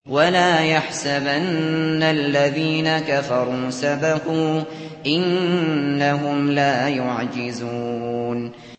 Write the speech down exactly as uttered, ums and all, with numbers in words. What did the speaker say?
وَلَا يَحْسَبَنَّ الَّذِينَ كَفَرُوا سَبَقُوا ۚ إِنَّهُمْ لَا يُعْجِزُونَ